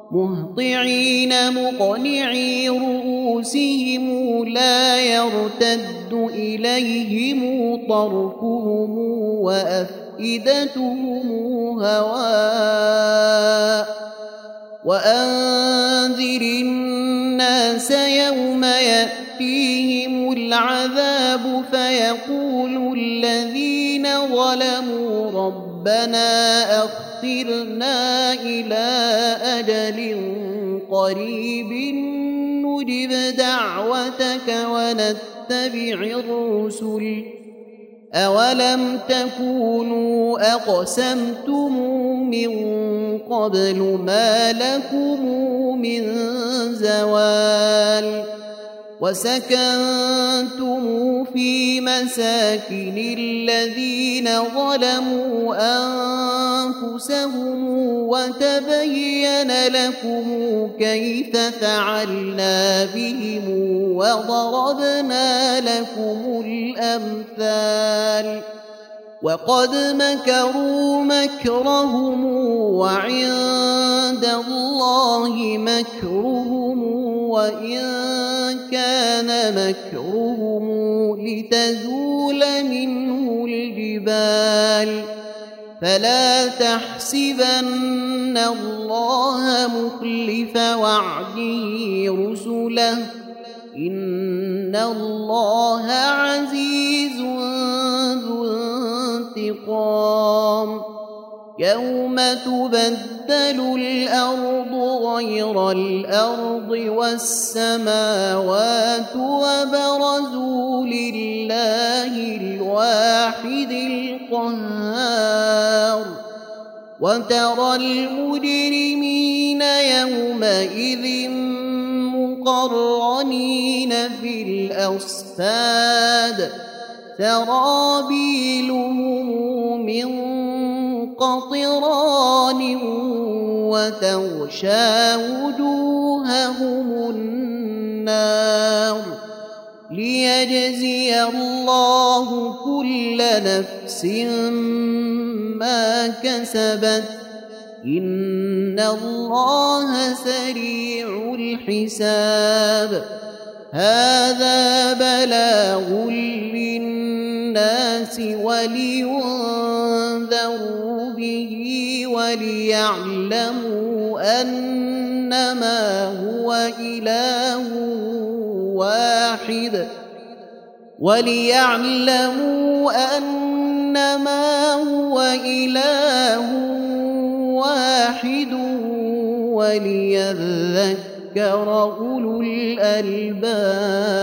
مهطعين مقنعي رؤوسهم لا يرتد إليهم طرفهم وأفئدتهم هواء وأنذر الناس يوم يأتيهم العذاب فيقول الذين ظلموا ربنا أخرنا إلى أجل قريب نجب دعوتك ونتبع الرسل أولم تكونوا أقسمتم من قبل ما لكم من زوال وسكنتم في مساكن الذين ظلموا أنفسهم وتبين لكم كيف فعلنا بهم وضربنا لكم الأمثال وقد مكروا مكرهم وعند الله مكرهم وإن كان مكرهم لتزول منه الجبال فلا تحسبن الله مخلف وعده رسله إن الله عزيز ذو انتقام يوم تبدل الأرض غير الأرض والسماوات وبرزوا لله الواحد القهار وترى المجرمين يومئذ مقرنين في الأصفاد سرابيلهم من قطران وتغشى وجوههم النار ليجزي الله كل نفس ما كسبت إن الله سريع الحساب هذا بلاغ للناس ولينذروا به وليعلموا أنما هو إله واحد وليذكر أولو الألباب.